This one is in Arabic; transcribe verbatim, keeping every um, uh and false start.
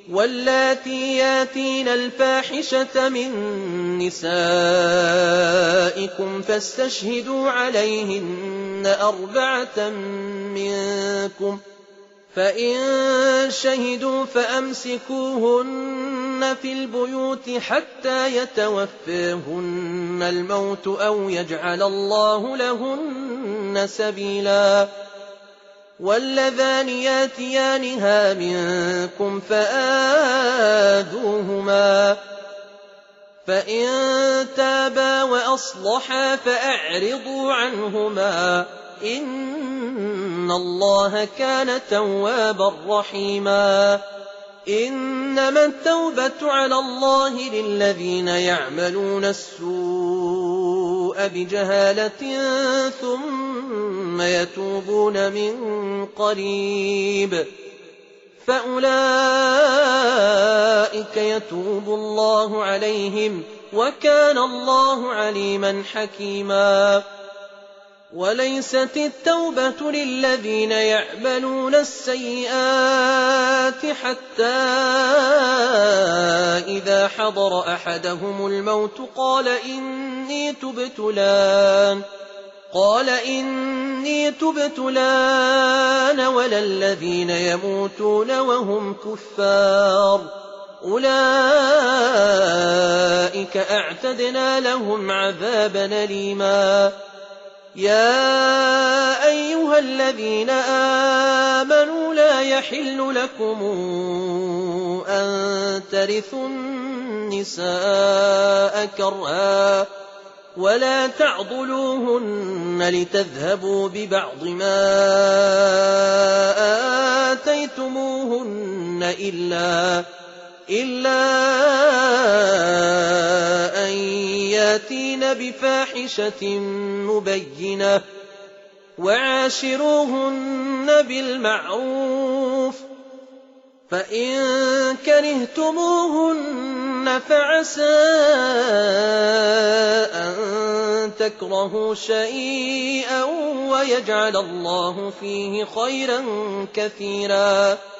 واللاتي ياتين الفاحشة من نسائكم فاستشهدوا عليهن أربعة منكم، فإن شهدوا فأمسكوهن في البيوت حتى يتوفاهن الموت أو يجعل الله لهن سبيلا. واللذان ياتيانها منكم فآذوهما، فإن تابا وأصلحا فأعرضوا عنهما، إن الله كان توابا رحيما. إنما التوبة على الله للذين يعملون السوء بجهالة ثم يتوبون من قريب فأولئك يتوب الله عليهم، وكان الله عليما حكيما. وليست التوبة للذين يعملون السيئات حتى إذا حضر أحدهم الموت قال إني تبت الآن قال إني تبت الآن ولا الذين يموتون وهم كفار، أولئك أعتدنا لهم عذابا أليما. يا أيها الذين آمنوا لا يحل لكم أن ترثوا النساء كرها ولا تعضلوهن لتذهبوا ببعض ما آتيتموهن إلا إلا أن ياتين بفاحشة مبينة، وعاشروهن بالمعروف، فإن كرهتموهن فعسى أن تكرهوا شيئا ويجعل الله فيه خيرا كثيرا.